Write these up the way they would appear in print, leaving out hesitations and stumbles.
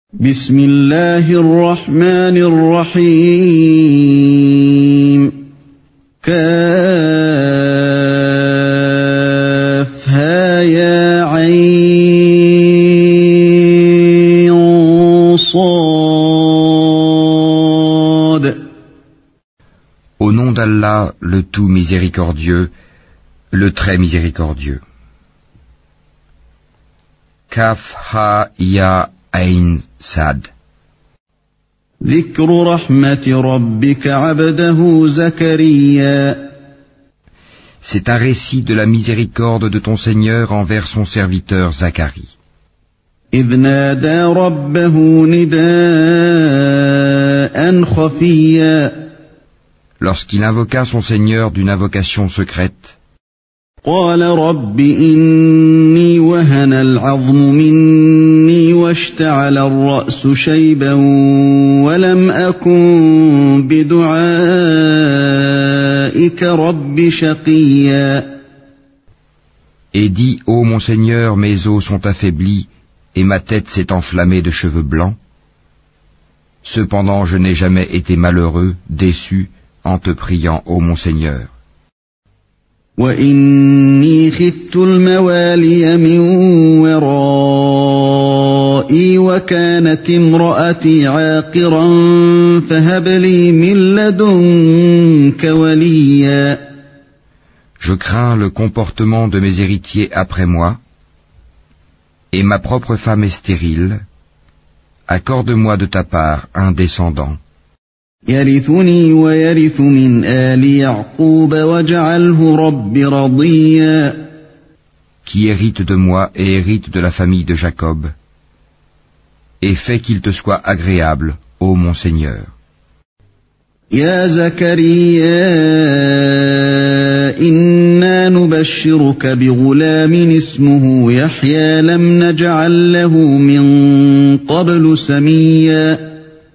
بسم الله الرحمن الرحيم كافها يا عين صاد. Au nom d'Allah, le tout miséricordieux, le très miséricordieux. Kaf ha ya ain sad. ذكر رحمة ربك عبده زكريا. C'est un récit de la miséricorde de ton Seigneur envers son serviteur Zacharie. إذ نادى ربه نداء خفيا. Lorsqu'il invoqua son Seigneur d'une invocation secrète, قال رب إني وهن العظم مني واشتعل الرأس شيبا ولم أكن بدعائك رب شقيا. et dit, ô mon Seigneur, mes os sont affaiblis et ma tête s'est enflammée de cheveux blancs. Cependant je n'ai jamais été malheureux, déçu, en te priant, ô mon Seigneur. وإني خفت الموالي من ورائي وكانت امرأتي عاقرا فهب لي من لدنك وليا. Je crains le comportement de mes héritiers après moi, et ma propre femme est stérile. Accorde-moi de ta part un descendant. يرثني ويرث من آل يعقوب واجعله رب رضيا. Qui hérite de moi et hérite de la famille de Jacob, et fais qu'il te soit agréable, ô mon Seigneur. يا زكريا إنا نبشرك بغلام اسمه يحيى لم نجعل له من قبل سميا.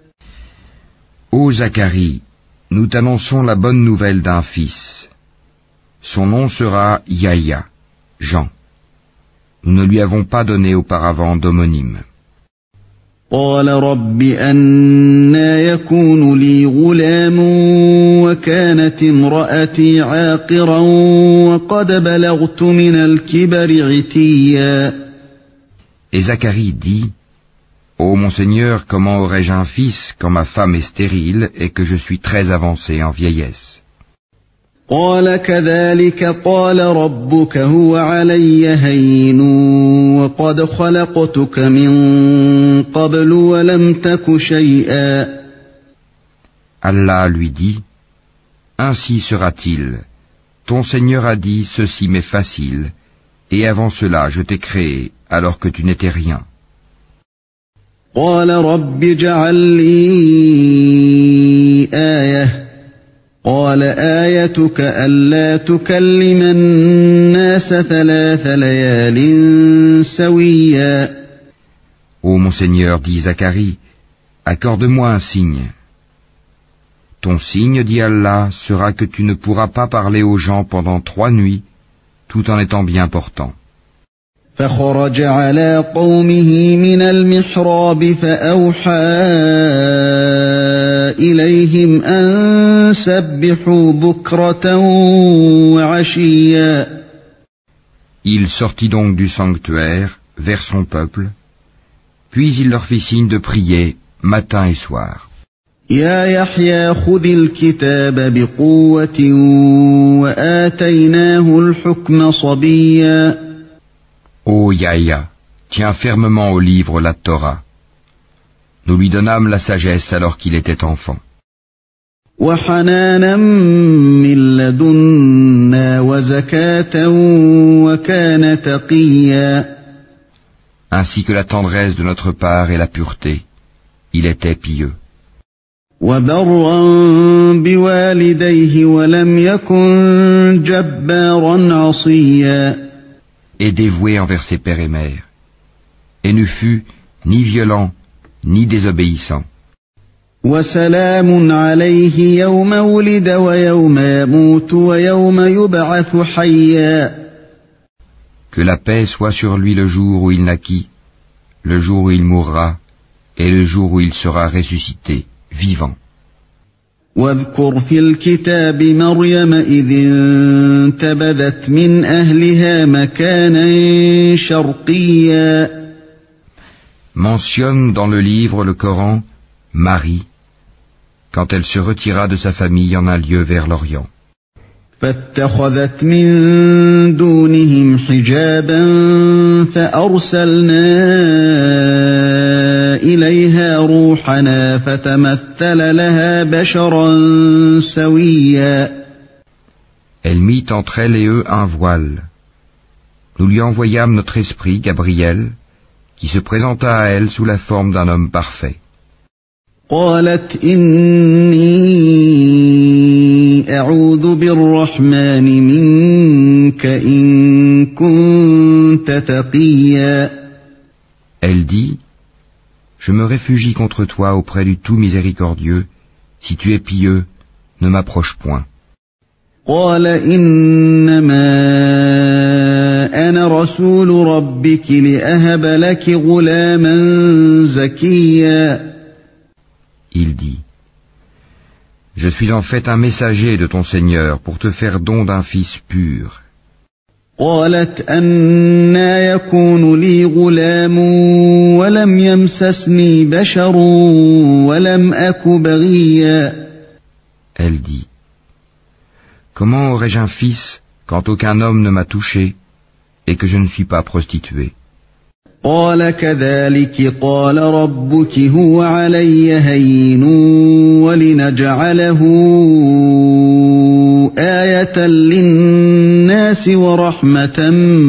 Ô Zacharie, nous t'annonçons la bonne nouvelle d'un fils. Son nom sera Yahya, Jean. Nous ne lui avons pas donné auparavant d'homonyme. قال رب أنى يكون لي غلام وكانت امرأتي عاقرا وقد بلغت من الكبر عتيا. Et Zacharie dit, ô mon Seigneur, comment aurais-je un fils quand ma femme est stérile et que je suis très avancé en vieillesse? قال كذلك قال ربك هو علي هين وقد خلقتك من قبل ولم تك شيئا. Allah lui dit, ainsi sera-t-il. Ton Seigneur a dit, ceci m'est facile, et avant cela je t'ai créé alors que tu n'étais rien. قال رب اجعل لي آية. قال آيتك ألا تكلم الناس 3 ليال سويا. Ô mon Seigneur, dit Zacharie, accorde-moi un signe. Ton signe, dit Allah, sera que tu ne pourras pas parler aux gens pendant 3 nuits, tout en étant bien portant. فخرج على قومه من المحراب فأوحى إليهم أن سبحوا بكرة وعشيا. Il sortit donc du sanctuaire vers son peuple, puis il leur fit signe de prier matin et soir. يا يحيى خذ الكتاب بقوة وآتيناه الحكم صبيا. Ô Yahya, tiens fermement au livre la Torah. Nous lui donnâmes la sagesse alors qu'il était enfant. وحنانا من لدنا وزكاة وكان تقيا. Ainsi que la tendresse de notre part et la pureté, il était pieux. وبرا بوالديه ولم يكن جبارا عصيا. Et dévoué envers ses pères et mères, et ne fut ni violent ni désobéissant. وسلام عليه يوم ولد ويوم يموت ويوم يبعث حيا. Que la paix soit sur lui le jour où il naquit, le jour où il mourra et le jour où il sera ressuscité, vivant. واذكر في الكتاب مريم إذ انتبذت من أهلها مكانا شرقيا. Mentionne dans le livre le Coran Marie, quand elle se retira de sa famille en un lieu vers l'Orient. فاتخذت من دونهم حجابا فأرسلنا إليها روحنا فتمثل لها بشرا سويا. Elle mit entre elle et eux un voile. Nous lui envoyâmes notre esprit, Gabriel, qui se présenta à elle sous la forme d'un homme parfait. قالت إني أعوذ بالرحمن منك إن كنت تقيا. Elle dit, je me réfugie contre toi auprès du tout miséricordieux. Si tu es pieux, ne m'approche point. قال إنما أنا رسول ربك لأهب لك غلاما زكيا. Il dit, je suis en fait un messager de ton Seigneur pour te faire don d'un fils pur. قالت أنى يكون لي غلام ولم يمسسني بشر ولم أك بغيا. Elle dit, comment aurais-je un fils quand aucun homme ne m'a touché et que je ne suis pas prostituée? قال كذلك قال ربك هو علي هين ولنجعله آية للناس ورحمة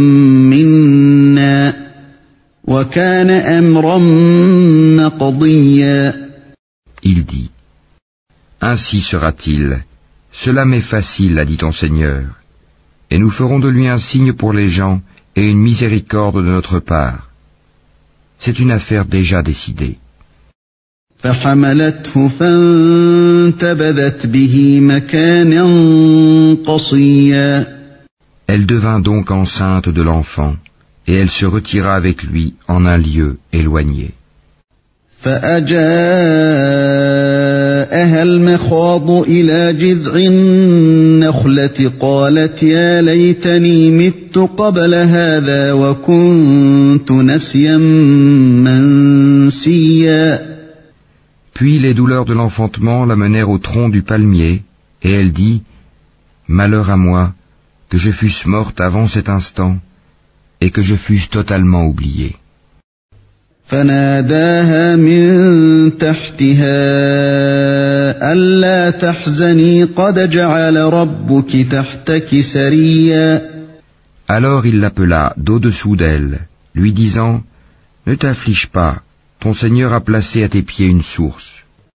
منا وكان أمرا مقضيا. Il dit, ainsi sera-t-il, cela m'est facile, a dit ton Seigneur, et nous ferons de lui un signe pour les gens et une miséricorde de notre part. C'est une affaire déjà décidée. فحملته فانتبذت به مكانا قصيا. Elle devint donc enceinte de l'enfant, et elle se retira avec lui en un lieu éloigné. فأجاءها المخاض إلى جذع النخلة قالت يا ليتني مت قبل هذا وكنت نسيا منسيا. Puis les douleurs de l'enfantement la menèrent au tronc du palmier, et elle dit, malheur à moi, que je fusse morte avant cet instant, et que je fusse totalement oubliée. فناداها من تحتها ألا تحزني قد جعل ربك تحتك سريا. Alors il l'appela d'au-dessous d'elle, lui disant, ne t'afflige pas, ton Seigneur a placé à tes pieds une source.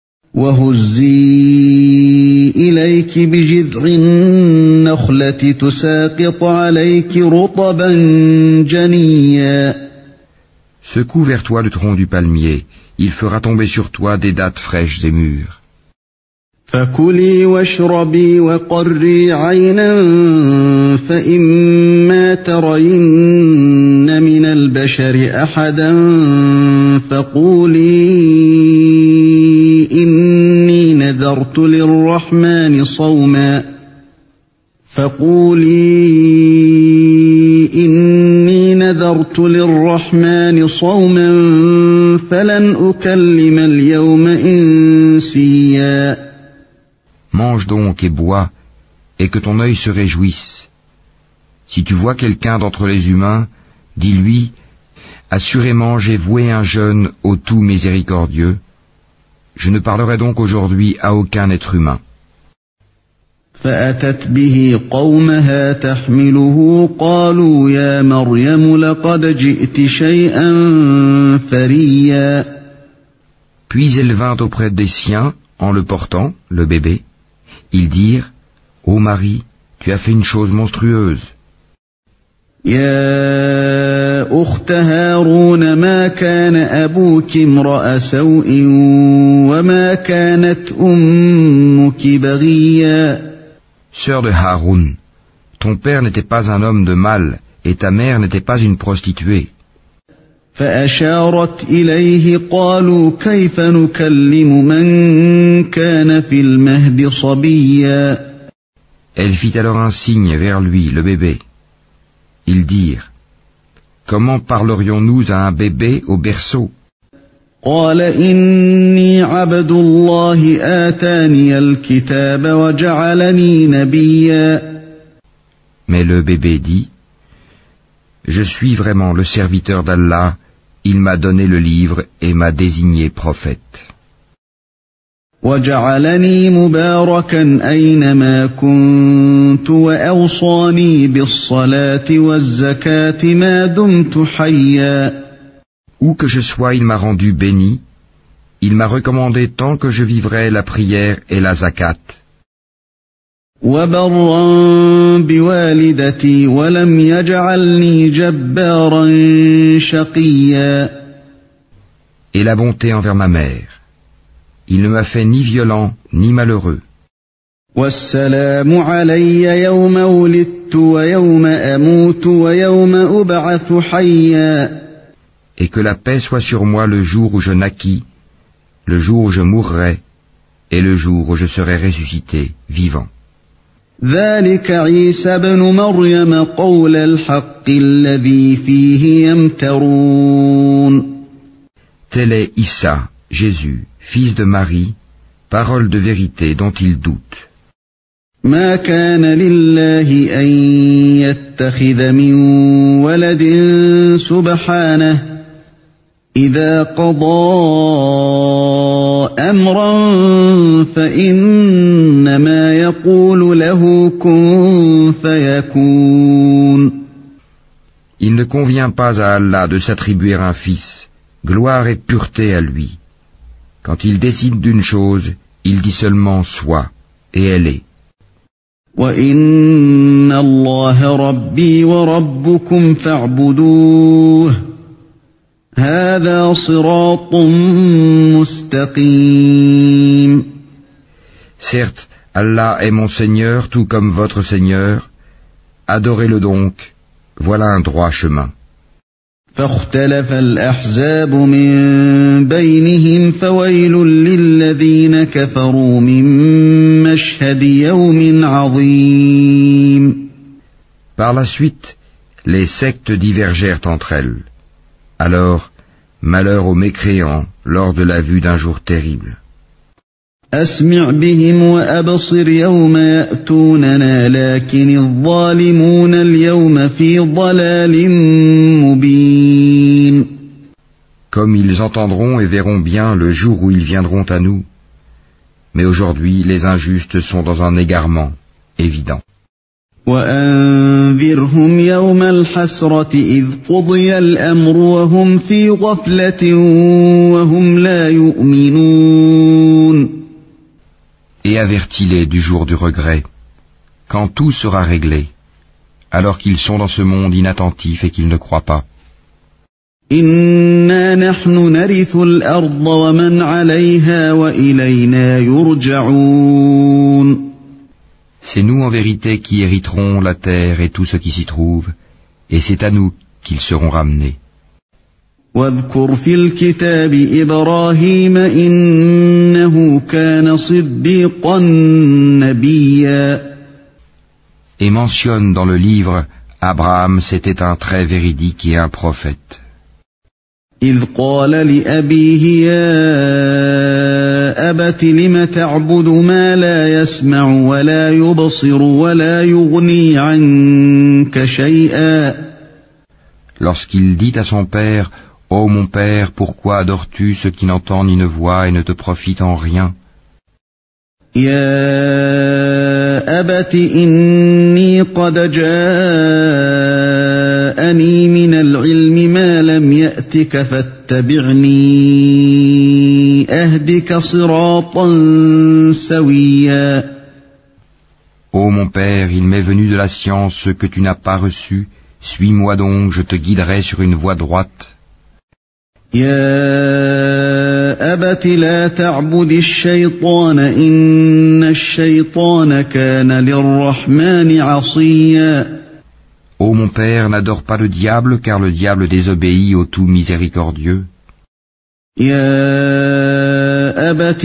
وهزي إليك بجذع النخلة تساقط عليك رطبا جنيا. Secoue vers toi le tronc du palmier, il fera tomber sur toi des dattes fraîches et mûres. فكلي واشربي وقري عينا فإما ترين من البشر أحدا فقولي إني نذرت للرحمن صوما فلن أكلم اليوم إنسيا. Mange donc et bois, et que ton œil se réjouisse. Si tu vois quelqu'un d'entre les humains, dis-lui, assurément j'ai voué un jeûne au tout miséricordieux. Je ne parlerai donc aujourd'hui à aucun être humain. فأتت به قومها تحمله قالوا يا مريم لقد جئت شيئا فريا. Puis elle vint auprès des siens, en le portant, le bébé. Ils dirent, ô Marie, tu as fait une chose monstrueuse. يا أخت هارون ما كان أبوك امرأ سوء وما كانت أمك بغيا. Sœur de Haroun, ton père n'était pas un homme de mal, et ta mère n'était pas une prostituée. فأشارت إليه قالوا كيف نكلم من كان في المهد صبيا. Elle fit alors un signe vers lui, le bébé. Ils dirent: Comment parlerions-nous à un bébé au berceau? قال إني عبد الله آتاني الكتاب وجعلني نبيا. Mais le bébé dit: Je suis vraiment le serviteur d'Allah, il m'a donné le livre et m'a désigné prophète. وجعلني مباركا أينما كنت وأوصاني بالصلاة والزكاة ما دمت حيا. Où que je sois, il m'a rendu béni, il m'a recommandé tant que je vivrai la prière et la zakat. وبرا بوالدتي ولم يجعلني جبارا شقيا. Et la bonté envers ma mère. Il ne m'a fait ni violent ni malheureux. والسلام علي يوم ولدت ويوم أموت ويوم أبعث حيا. Et que la paix soit sur moi le jour où je naquis, le jour où je mourrai, et le jour où je serai ressuscité, vivant. ذلك عيسى بن مريم قول الحق الذي فيه يمترون. Tel est Issa, Jésus, fils de Marie, parole de vérité dont ils doutent. ما كان لله أن يتخذ من ولد سبحانه إذا قضى أمرا فإنما يقول له كن فيكون. Il ne convient pas à Allah de s'attribuer un fils, gloire et pureté à lui. Quand il décide d'une chose, il dit seulement sois, et elle est. وَإِنَّ اللَّهَ رَبِّي وَرَبُّكُمْ فَاعْبُدُوهُ هَذَا صِرَاطٌ مُسْتَقِيمٌ. Certes, Allah est mon Seigneur tout comme votre Seigneur. Adorez-le donc, voilà un droit chemin. فاختلف الأحزاب من بينهم فويل للذين كفروا من مشهد يوم عظيم. Par la suite, les sectes divergèrent entre elles. Alors, malheur aux mécréants lors de la vue d'un jour terrible. أسمع بهم وأبصر يوم يأتوننا لكن الظالمون اليوم في ضلال مبين. Comme ils entendront et verront bien le jour où ils viendront à nous. Mais aujourd'hui, les injustes sont dans un égarement évident. وأنذرهم يوم الحسرة إذ قضي الأمر وهم في غفلة وهم لا يؤمنون. Et avertis-les du jour du regret, quand tout sera réglé, alors qu'ils sont dans ce monde inattentif et qu'ils ne croient pas. إنا نحن نرث الأرض ومن عليها وإلينا يرجعون. C'est nous en vérité qui hériterons la terre et tout ce qui s'y trouve, et c'est à nous qu'ils seront ramenés. واذكر في الكتاب إبراهيم إنه كان صديقا نبيا. Et mentionne dans le livre, Abraham c'était un très véridique et un prophète. إذ قال لأبيه يا أبت لم تعبد ما لا يسمع ولا يبصر ولا يغني عنك شيئا. Lorsqu'il dit à son père, Ô mon père, pourquoi adores-tu ce qui n'entend ni ne voit et ne te profite en rien? يا أبت إني قد جاءني من العلم ما لم يأتك فاتبعني أهدك صراطا سويا. Ô mon père, il m'est venu de la science ce que tu n'as pas reçu, suis-moi donc, je te guiderai sur une voie droite. يا أبت لا تعبد الشيطان إن الشيطان كان للرحمن عصيا. Ô mon père, n'adore pas le diable, car le diable désobéit au tout miséricordieux. يا أبت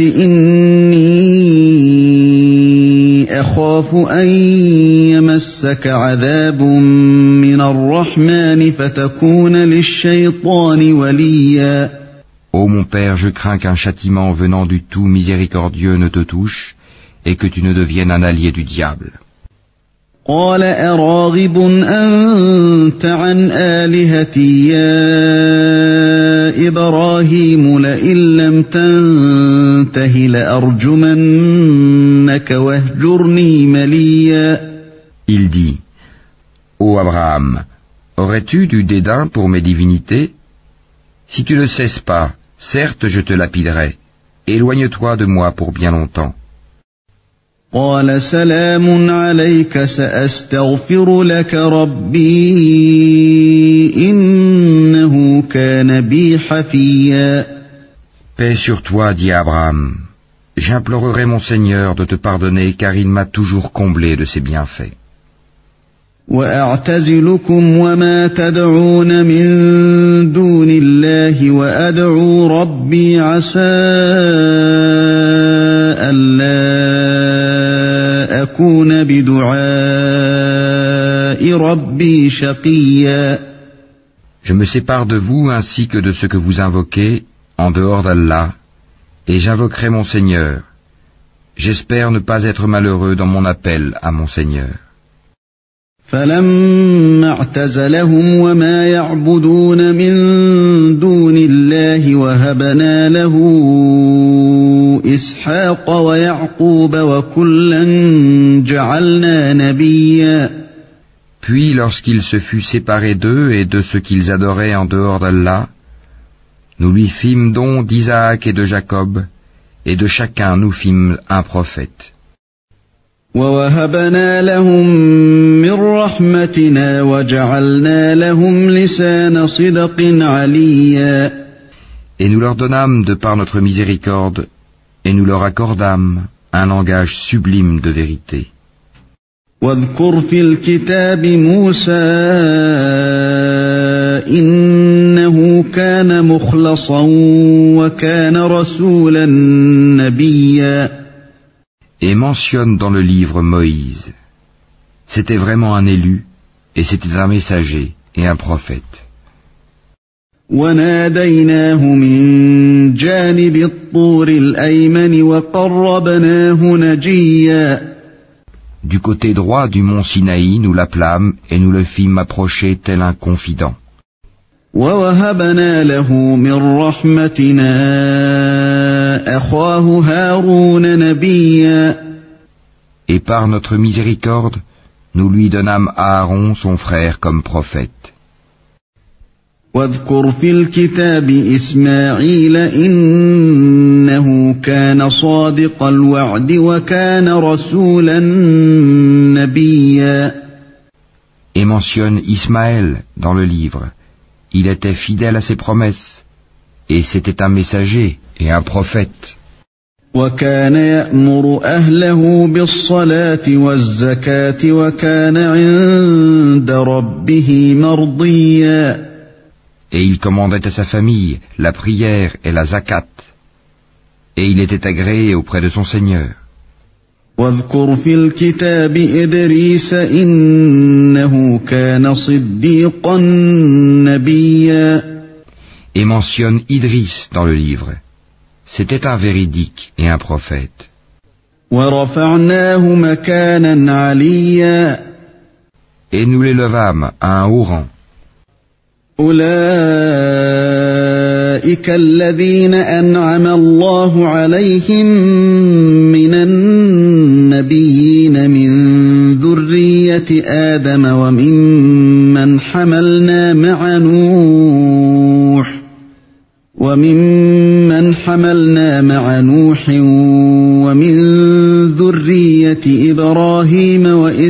إني أخاف أن يمسك عذاب من الرحمن فتكون للشيطان وليا. Ô mon père, je crains qu'un châtiment venant du tout miséricordieux ne te touche et que tu ne deviennes un allié du diable. قال أراغب أنت عن آلهتي يا إبراهيم لئن لم تنته لأرجمنك واهجرني مليا. Il dit, Ô Abraham, aurais-tu du dédain pour mes divinités? Si tu ne cesses pas, certes je te lapiderai. Éloigne-toi de moi pour bien longtemps. قال سلام عليك سأستغفر لك ربي إنه كان بي حفيا. Paix sur toi, dit Abraham. J'implorerai mon Seigneur de te pardonner car il m'a toujours comblé de ses bienfaits. وأعتزلكم وما تدعون من دون الله وأدعو ربي عسى ألا أكون بدعاء ربي شقيا. Je me sépare de vous ainsi que de ce que vous invoquez en dehors d'Allah, et j'invoquerai mon Seigneur. J'espère ne pas être malheureux dans mon appel à mon Seigneur. فلما اعتزلهم وما يعبدون من دون الله وهبنا له إسحاق ويعقوب وكلا جعلنا نبيا. Puis lorsqu'il se fut séparé d'eux et de ce qu'ils adoraient en dehors d'Allah, nous lui fîmes don d'Isaac et de Jacob, et de chacun nous fîmes un prophète. ووهبنا لهم من رحمتنا وجعلنا لهم لسان صدق عليا. Et nous leur donnâmes de par notre miséricorde, et nous leur accordâmes un langage sublime de vérité. واذكر في الكتاب موسى إنه كان مخلصا وكان رسولا نبيا. Et mentionne dans le livre Moïse. C'était vraiment un élu, et c'était un messager et un prophète. وناديناه من جانب الطور الأيمن وقربناه نجيا. Du côté droit du mont Sinaï, nous l'appelâmes et nous le fîmes approcher tel un confident. ووهبنا له من رحمتنا أخاه هارون نبيا. Et par notre miséricorde, nous lui donnâmes Aaron son frère comme prophète. واذكر في الكتاب إسماعيل إنه كان صادق الوعد وكان رسولا نبيا. Et mentionne Ismaël dans le livre. Il était fidèle à ses promesses, et c'était un messager et un prophète. وكان يأمر أهله بالصلاة والزكاة وكان عند ربه مرضيا. Et il commandait à sa famille la prière et la zakat, et il était agréé auprès de son Seigneur. واذكر في الكتاب إدريس إنه كان صديقا نبيا. Et mentionne Idris dans le livre. C'était un véridique et un prophète. ورفعناه مكانا عليا. Et nous l'élevâmes à un haut rang. أولئك الذين أنعم الله عليهم من النبيين من ذرية آدم وممن حملنا مع نوح ومن ذرية إبراهيم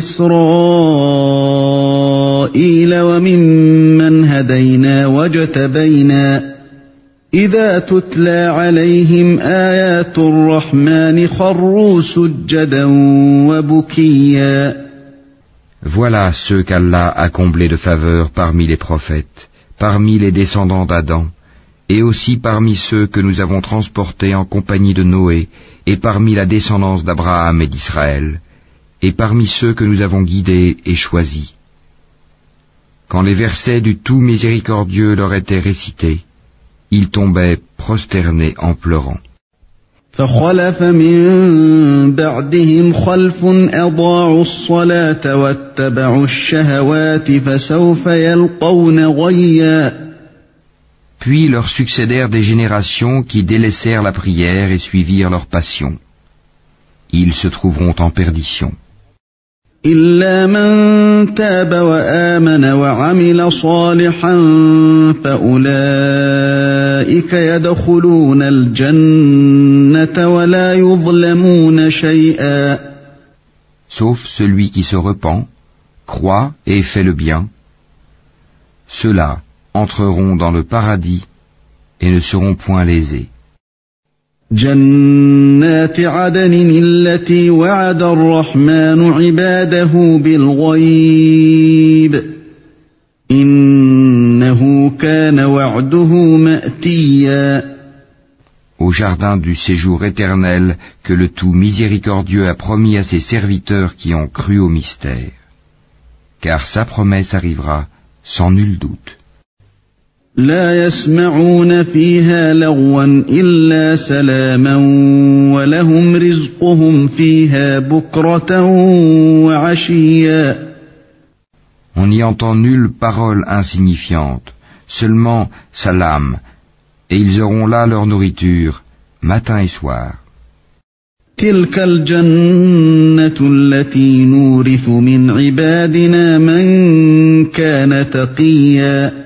وإسرائيل وممن هدينا واجتبينا إذا تتلى عليهم آيات الرحمن خروا سجدا وبكيا. Voilà ceux qu'Allah a comblés de faveur parmi les prophètes, parmi les descendants d'Adam, et aussi parmi ceux que nous avons transportés en compagnie de Noé, et parmi la descendance d'Abraham et d'Israël, et parmi ceux que nous avons guidés et choisis. Quand les versets du tout miséricordieux leur étaient récités, ils tombaient prosternés en pleurant. فخلف من بعدهم خلف أضاعوا الصلاة واتبعوا الشهوات فسوف يلقون غيا. Puis leur succédèrent des générations qui délaissèrent la prière et suivirent leur passion. Ils se trouveront en perdition. إلا من تاب وآمن وعمل صالحا فأولئك يدخلون الجنة ولا يظلمون شيئا. Sauf celui qui se repent, croit et fait le bien, ceux-là entreront dans le paradis et ne seront point lésés. جنات عدن التي وعد الرحمن عباده بالغيب إنه كان وعده مأتيا. Au jardin du séjour éternel que le tout miséricordieux a promis à ses serviteurs qui ont cru au mystère. Car sa promesse arrivera sans nul doute. لا يسمعون فيها لغوا إلا سلاما ولهم رزقهم فيها بكرة وعشيا. On n'y entend nulle parole insignifiante, seulement salam, et ils auront là leur nourriture, matin et soir. تلك الجنة التي نورث من عبادنا من كان تقيا.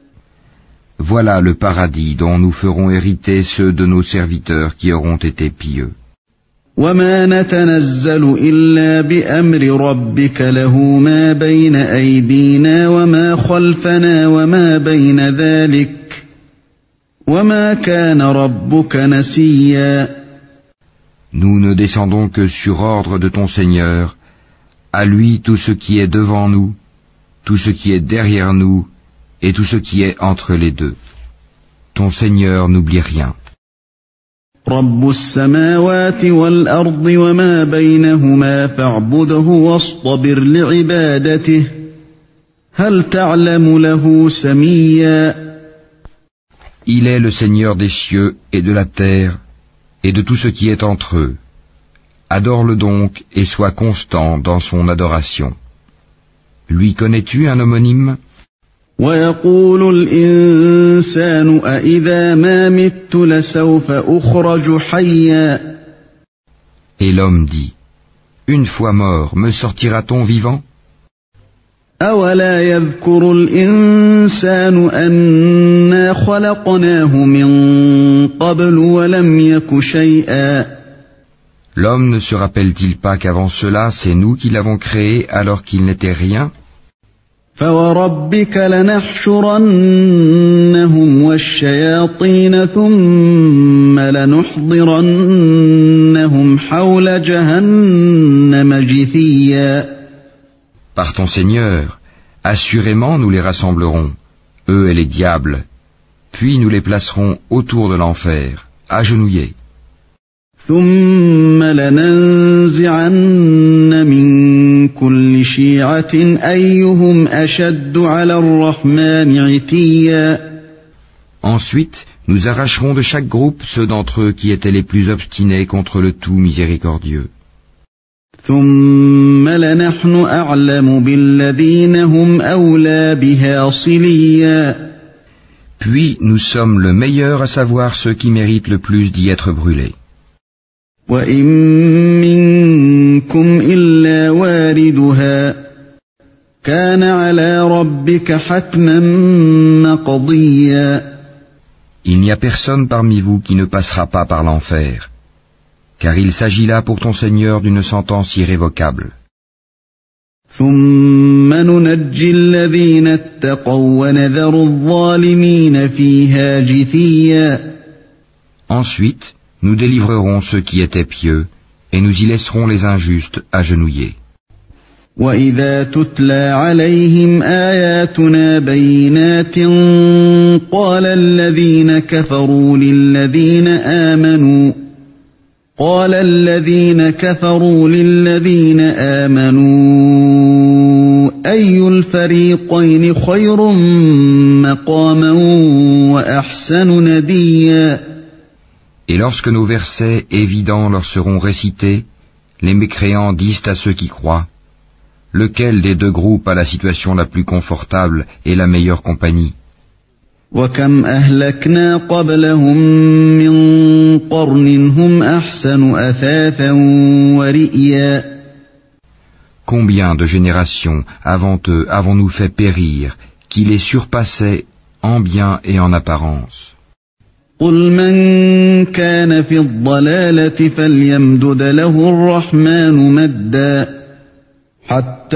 Voilà le paradis dont nous ferons hériter ceux de nos serviteurs qui auront été pieux. وما نتنزل إلا بأمر ربك له ما بين أيدينا وما خلفنا وما بين ذلك وما كان ربك نسيا. Nous ne descendons que sur ordre de ton Seigneur, à lui tout ce qui est devant nous, tout ce qui est derrière nous, et tout ce qui est entre les deux. Ton Seigneur n'oublie rien. رب السماوات والأرض وما بينهما فاعبده واصطبر لعبادته هل تعلم له سميا. Il est le Seigneur des cieux et de la terre, et de tout ce qui est entre eux. Adore-le donc et sois constant dans son adoration. Lui connais-tu un homonyme? ويقول الإنسان أإذا ما مت لسوف أخرج حيا. Et l'homme dit, une fois mort, me sortira-t-on vivant? أولا يذكر الإنسان أنا خلقناه من قبل ولم يك شيئا. L'homme ne se rappelle-t-il pas qu'avant cela, c'est nous qui l'avons créé alors qu'il n'était rien? فوربك لنحشرنهم والشياطين ثم لنحضرنهم حول جهنم جثيا. Par ton Seigneur, assurément nous les rassemblerons, eux et les diables, puis nous les placerons autour de l'enfer, agenouillés. ثم لننزعن من كل شيعة أيهم أشد على الرحمن عتيا. Ensuite, nous arracherons de chaque groupe ceux d'entre eux qui étaient les plus obstinés contre le tout miséricordieux. ثم لنحن أعلم بالذين هم أولى بها صليا. Puis nous sommes le meilleur à savoir ceux qui méritent le plus d'y être brûlés. وإن منكم إلا واردها كان على ربك حتما مقضيا. Il n'y a personne parmi vous qui ne passera pas par l'enfer, car il s'agit là pour ton Seigneur d'une sentence irrévocable. ثم ننجي الذين اتقوا ونذر الظالمين فيها جثيا. Ensuite, nous délivrerons ceux qui étaient pieux, et nous y laisserons les injustes agenouillés. وإذا تتلى عليهم آياتنا بينات قال الذين كفروا للذين آمنوا أي الفريقين خير مقاما وأحسن نديا. Et lorsque nos versets évidents leur seront récités, les mécréants disent à ceux qui croient: lequel des deux groupes a la situation la plus confortable et la meilleure compagnie? وَكَمْ أَهْلَكْنَا قَبْلَهُمْ مِنْ قَرْنٍ هُمْ أَحْسَنُ أَثَاثًا وَرِئْيًا. Combien de générations avant eux avons-nous fait périr, qui les surpassaient en bien et en apparence? قُلْ مَنْ كَانَ فِي الضَّلَالَةِ فَلْيَمْدُدْ لَهُ الرَّحْمَنُ مَدًّا حَتَّى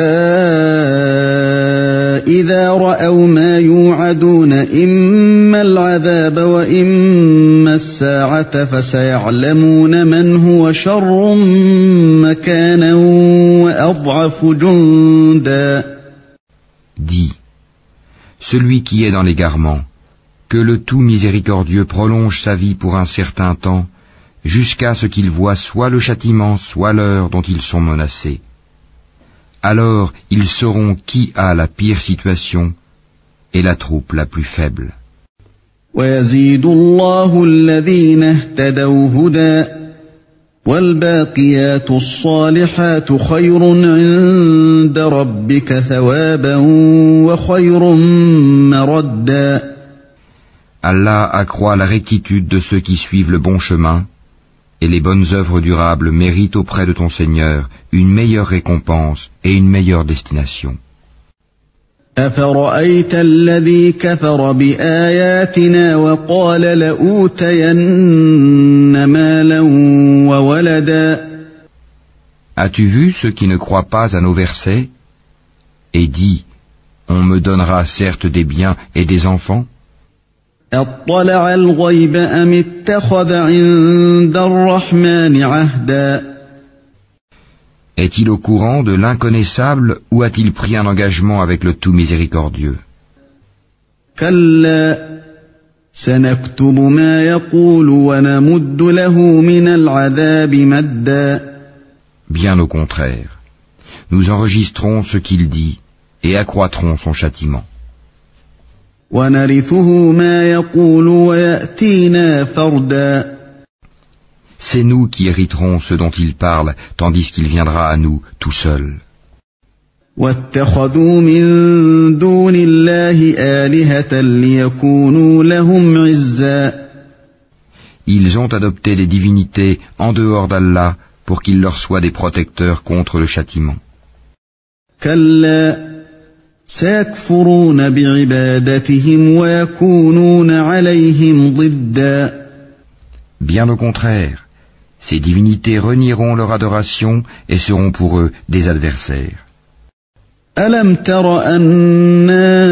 إِذَا رَأَوْا مَا يُوعَدُونَ إِمَّا الْعَذَابَ وَإِمَّا السَّاعَةَ فَسَيَعْلَمُونَ مَنْ هُوَ شَرٌّ مَكَانًا وَأَضْعَفُ جُندًا. Dis, celui qui est dans l'égarement, que le tout miséricordieux prolonge sa vie pour un certain temps, jusqu'à ce qu'il voie soit le châtiment, soit l'heure dont ils sont menacés. Alors ils sauront qui a la pire situation et la troupe la plus faible. وَيَزِيدُ اللَّهُ الَّذِينَ اهْتَدَوْا هُدًى وَالْبَاقِيَاتُ الصَّالِحَاتُ خَيْرٌ عِندَ رَبِّكَ ثَوَابًا وَخَيْرٌ مَّرَدًّا. Allah accroît la rectitude de ceux qui suivent le bon chemin, et les bonnes œuvres durables méritent auprès de ton Seigneur une meilleure récompense et une meilleure destination. أَفَرَأَيْتَ الَّذِي كَفَرَ بِآيَاتِنَا وَقَالَ لَأُوتَيَنَّ مَالًا وَوَلَدًا. As-tu vu ceux qui ne croient pas à nos versets et dit: on me donnera certes des biens et des enfants? أَطَّلَعَ الْغَيْبَ أَمِ اتَّخَذَ عِندَ الرَّحْمَنِ عَهْدًا. Est-il au courant de l'inconnaissable ou a-t-il pris un engagement avec le tout miséricordieux? كَلَّا سَنَكْتُبُ مَا يَقُولُ وَنَمُدُّ لَهُ مِنَ الْعَذَابِ مَدًّا. Bien au contraire, nous enregistrons ce qu'il dit et accroîtrons son châtiment. وَنَرِثُهُ مَا يَقُولُ وَيَأْتِينَا فَرْدًا. C'est nous qui hériterons ce dont il parle, tandis qu'il viendra à nous tout seul. وَاتَّخَذُوا مِن دُونِ اللَّهِ آلِهَةً لِيَكُونُوا لَهُمْ عِزًّا. Ils ont adopté des divinités en dehors d'Allah pour qu'ils leur soient des protecteurs contre le châtiment. كَلَّا سَيَكْفُرُونَ بِعِبَادَتِهِمْ وَيَكُونُونَ عَلَيْهِمْ ضِدًّا. Bien au contraire, ces divinités renieront leur adoration et seront pour eux des adversaires. أَلَمْ تَرَ أَنَّا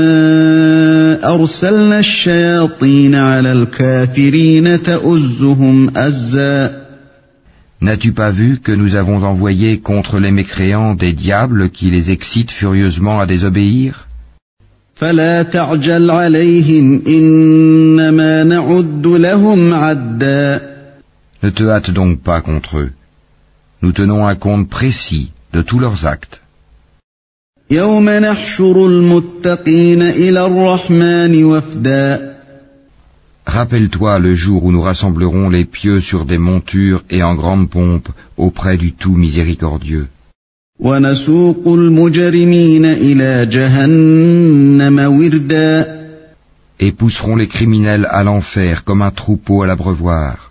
أَرْسَلْنَا الشَّيَاطِينَ عَلَى الْكَافِرِينَ تَؤُزُّهُمْ أَزًّا. N'as-tu pas vu que nous avons envoyé contre les mécréants des diables qui les excitent furieusement à désobéir? فَلَا تَعْجَلْ عَلَيْهِمْ إِنَّمَا نَعُدُّ لَهُمْ عَدًّا. Ne te hâte donc pas contre eux. Nous tenons un compte précis de tous leurs actes. يَوْمَ نَحْشُرُ الْمُتَّقِينَ إِلَى الرَّحْمَنِ وَفْدًا. Rappelle-toi le jour où nous rassemblerons les pieux sur des montures et en grande pompe auprès du tout miséricordieux. وَنَسُوقُ الْمُجْرِمِينَ إِلَى جَهَنَّمَ وِرْدًا. Et pousseront les criminels à l'enfer comme un troupeau à l'abreuvoir.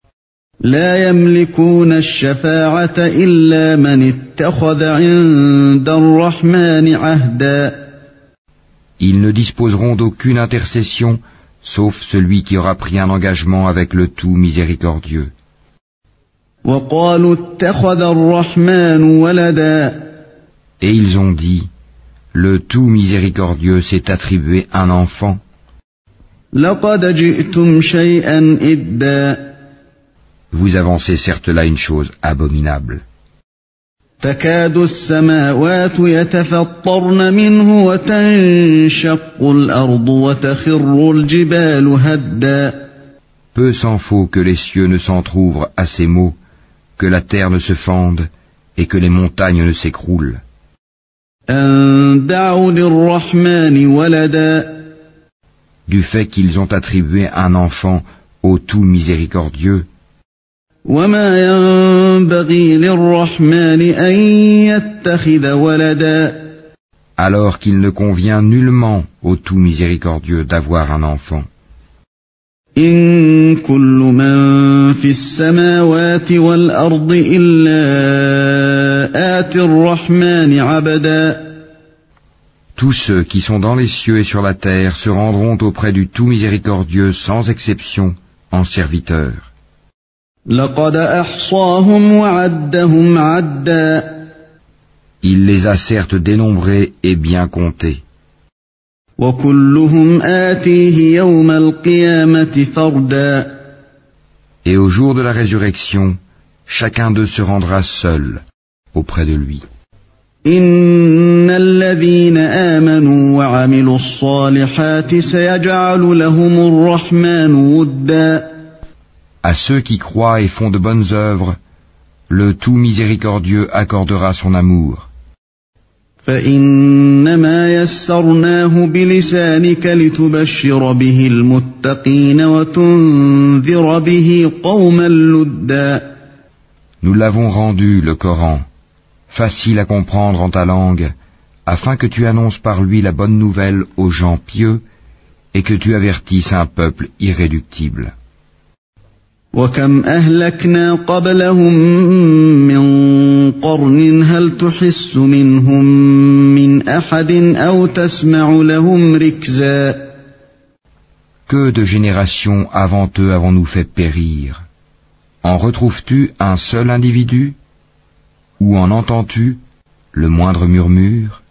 لا يملكون الشفاعة إلا من اتخذ عند الرحمن عهدا. Ils ne disposeront d'aucune intercession, sauf celui qui aura pris un engagement avec le tout miséricordieux. وقالوا اتخذ الرحمن ولدا. Et ils ont dit, le tout miséricordieux s'est attribué un enfant. لقد جئتم شيئا إدا. Vous avancez certes là une chose abominable. تكاد السماوات يتفطرن منه وتنشق الأرض وتخر الجبال هدا. Peu s'en faut que les cieux ne s'entr'ouvrent à ces mots, que la terre ne se fende et que les montagnes ne s'écroulent. أن دعوا للرحمن ولدا. Du fait qu'ils ont attribué un enfant au tout miséricordieux, وما ينبغي للرحمن أن يتخذ ولدا. alors qu'il ne convient nullement au tout miséricordieux d'avoir un enfant. إن كل من في السماوات والأرض إلا آتي الرحمن عبدا. Tous ceux qui sont dans les cieux et sur la terre se rendront auprès du tout miséricordieux sans exception en serviteurs. لقد أحصاهم وعدهم عدا. Il les a certes dénombrés et bien comptés. وكلهم آتيه يوم القيامة فردا. Et au jour de la résurrection, chacun d'eux se rendra seul auprès de lui. إن الذين آمنوا وعملوا الصالحات سيجعل لهم الرحمن ودا. À ceux qui croient et font de bonnes œuvres, le tout miséricordieux accordera son amour. فإنما يسرناه بلسانك لتبشر به المتقين وتنذر به قوما لدا. Nous l'avons rendu, le Coran, facile à comprendre en ta langue, afin que tu annonces par lui la bonne nouvelle aux gens pieux et que tu avertisses un peuple irréductible. وكم أهلكنا قبلهم من قرن هل تحس منهم من أحد أو تسمع لهم ركزا. Que de générations avant eux avons-nous fait périr? En retrouves-tu un seul individu? Ou en entends-tu le moindre murmure?